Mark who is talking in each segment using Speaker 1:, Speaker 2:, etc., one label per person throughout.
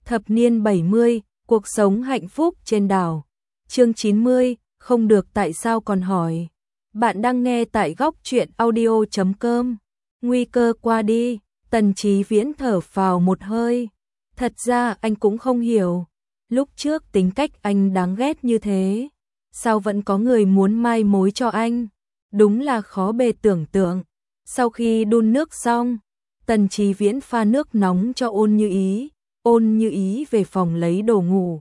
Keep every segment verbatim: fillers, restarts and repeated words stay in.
Speaker 1: Thập niên bảy mươi, cuộc sống hạnh phúc trên đảo. Chương chín mươi, không được tại sao còn hỏi. Bạn đang nghe tại góc truyện audio chấm com. Nguy cơ qua đi, Tần Chí Viễn thở phào một hơi. Thật ra anh cũng không hiểu, lúc trước tính cách anh đáng ghét như thế, sao vẫn có người muốn mai mối cho anh, đúng là khó bề tưởng tượng. Sau khi đun nước xong, Tần Chí Viễn pha nước nóng cho Ôn Như Ý, Ôn Như Ý về phòng lấy đồ ngủ.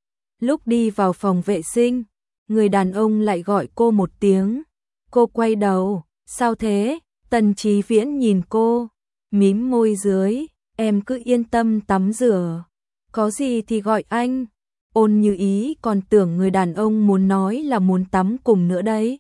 Speaker 1: Lúc đi vào phòng vệ sinh, người đàn ông lại gọi cô một tiếng. Cô quay đầu, sao thế? Tần Chí Viễn nhìn cô, mím môi dưới, em cứ yên tâm tắm rửa, có gì thì gọi anh. Ôn Như Ý còn tưởng người đàn ông muốn nói là muốn tắm cùng nữa đấy.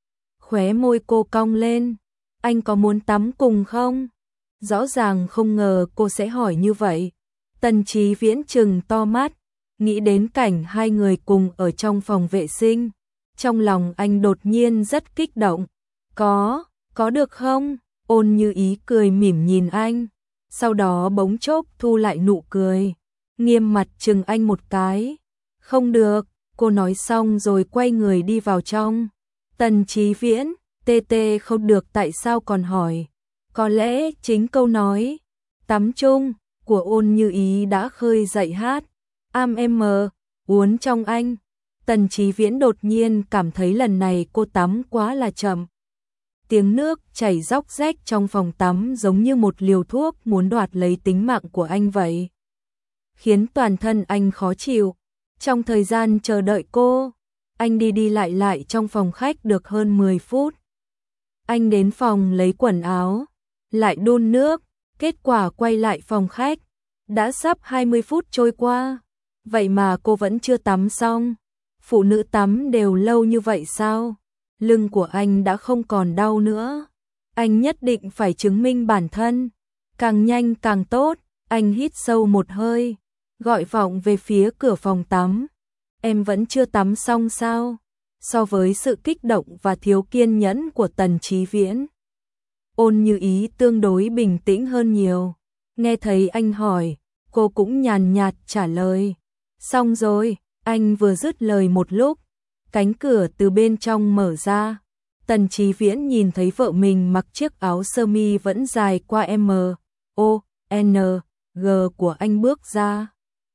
Speaker 1: Khóe môi cô cong lên, anh có muốn tắm cùng không? Rõ ràng không ngờ cô sẽ hỏi như vậy. Tần Chí Viễn trừng to mắt, nghĩ đến cảnh hai người cùng ở trong phòng vệ sinh. Trong lòng anh đột nhiên rất kích động. Có, có được không? Ôn Như Ý cười mỉm nhìn anh, sau đó bỗng chốc thu lại nụ cười, nghiêm mặt chừng anh một cái. Không được, cô nói xong rồi quay người đi vào trong. Tần Chí Viễn, tê tê không được tại sao còn hỏi. Có lẽ chính câu nói tắm chung của Ôn Như Ý đã khơi dậy hát am em uốn trong anh. Tần Chí Viễn đột nhiên cảm thấy lần này cô tắm quá là chậm. Tiếng nước chảy róc rách trong phòng tắm giống như một liều thuốc muốn đoạt lấy tính mạng của anh vậy, khiến toàn thân anh khó chịu. Trong thời gian chờ đợi cô, anh đi đi lại lại trong phòng khách được hơn mười phút. Anh đến phòng lấy quần áo, lại đun nước, kết quả quay lại phòng khách. Đã sắp hai mươi phút trôi qua, vậy mà cô vẫn chưa tắm xong. Phụ nữ tắm đều lâu như vậy sao? Lưng của anh đã không còn đau nữa. Anh nhất định phải chứng minh bản thân, càng nhanh càng tốt. Anh hít sâu một hơi, gọi vọng về phía cửa phòng tắm. Em vẫn chưa tắm xong sao? So với sự kích động và thiếu kiên nhẫn của Tần Chí Viễn, Ôn Như Ý tương đối bình tĩnh hơn nhiều. Nghe thấy anh hỏi, cô cũng nhàn nhạt trả lời. Xong rồi. Anh vừa dứt lời một lúc, cánh cửa từ bên trong mở ra. Tần Chí Viễn nhìn thấy vợ mình mặc chiếc áo sơ mi vẫn dài qua M, O, N, G của anh bước ra,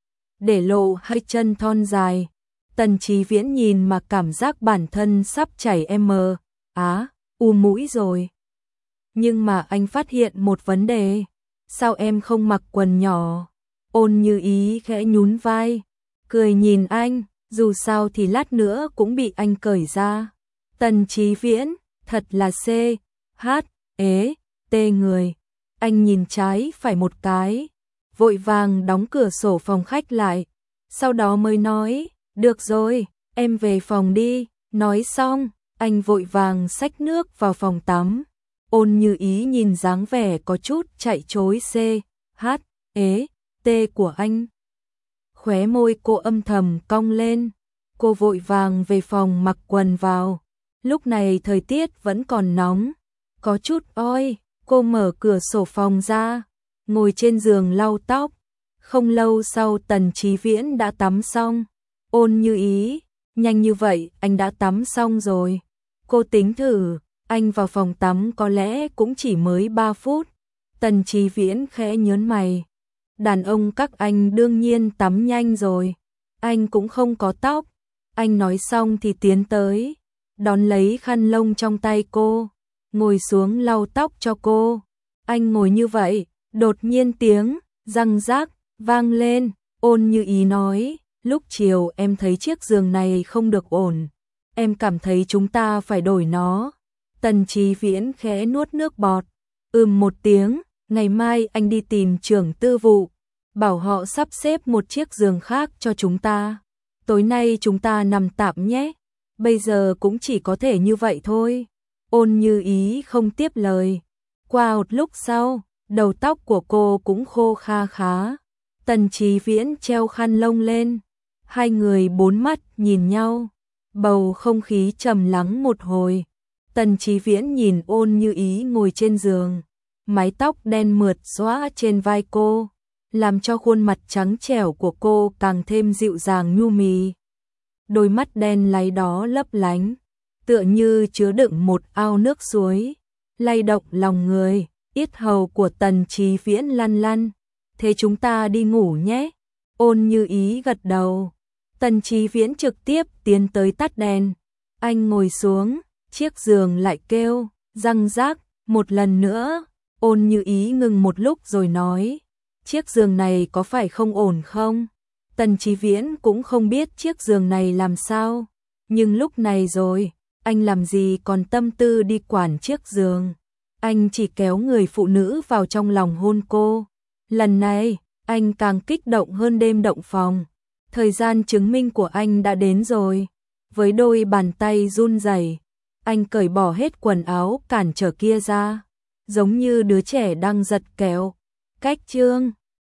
Speaker 1: để lộ hai chân thon dài. Tần Chí Viễn nhìn mà cảm giác bản thân sắp chảy M, á, u mũi rồi. Nhưng mà anh phát hiện một vấn đề. Sao em không mặc quần nhỏ? Ôn Như Ý khẽ nhún vai, cười nhìn anh, dù sao thì lát nữa cũng bị anh cởi ra. Tần Chí Viễn, thật là C, H, ế, T người. Anh nhìn trái phải một cái, vội vàng đóng cửa sổ phòng khách lại, sau đó mới nói, được rồi, em về phòng đi. Nói xong, anh vội vàng xách nước vào phòng tắm. Ôn Như Ý nhìn dáng vẻ có chút chạy trối C, H, ế, T của anh. Khóe môi cô âm thầm cong lên, cô vội vàng về phòng mặc quần vào. Lúc này thời tiết vẫn còn nóng, có chút oi, cô mở cửa sổ phòng ra, ngồi trên giường lau tóc. Không lâu sau Tần Chí Viễn đã tắm xong. Ôn Như Ý, nhanh như vậy anh đã tắm xong rồi. Cô tính thử, anh vào phòng tắm có lẽ cũng chỉ mới ba phút. Tần Chí Viễn khẽ nhớn mày. Đàn ông các anh đương nhiên tắm nhanh rồi. Anh cũng không có tóc. Anh nói xong thì tiến tới, đón lấy khăn lông trong tay cô, ngồi xuống lau tóc cho cô. Anh ngồi như vậy, đột nhiên tiếng răng rác vang lên. Ôn Như Ý nói, lúc chiều em thấy chiếc giường này không được ổn, em cảm thấy chúng ta phải đổi nó. Tần Chí Viễn khẽ nuốt nước bọt, ừm một tiếng. Ngày mai anh đi tìm trưởng tư vụ, bảo họ sắp xếp một chiếc giường khác cho chúng ta. Tối nay chúng ta nằm tạm nhé. Bây giờ cũng chỉ có thể như vậy thôi. Ôn Như Ý không tiếp lời. Qua một lúc sau, đầu tóc của cô cũng khô kha khá. Tần Chí Viễn treo khăn lông lên. Hai người bốn mắt nhìn nhau. Bầu không khí trầm lắng một hồi. Tần Chí Viễn nhìn Ôn Như Ý ngồi trên giường, mái tóc đen mượt xõa trên vai cô, làm cho khuôn mặt trắng trẻo của cô càng thêm dịu dàng nhu mì. Đôi mắt đen láy đó lấp lánh, tựa như chứa đựng một ao nước suối, lay động lòng người. Yết hầu của Tần Chí Viễn lăn lăn. Thế chúng ta đi ngủ nhé. Ôn Như Ý gật đầu. Tần Chí Viễn trực tiếp tiến tới tắt đèn. Anh ngồi xuống, chiếc giường lại kêu, răng rác, một lần nữa. Ôn Như Ý ngừng một lúc rồi nói, chiếc giường này có phải không ổn không? Tần Chí Viễn cũng không biết chiếc giường này làm sao. Nhưng lúc này rồi, anh làm gì còn tâm tư đi quản chiếc giường. Anh chỉ kéo người phụ nữ vào trong lòng hôn cô. Lần này, anh càng kích động hơn đêm động phòng. Thời gian chứng minh của anh đã đến rồi. Với đôi bàn tay run rẩy, anh cởi bỏ hết quần áo cản trở kia ra, giống như đứa trẻ đang giật kéo. Cách chương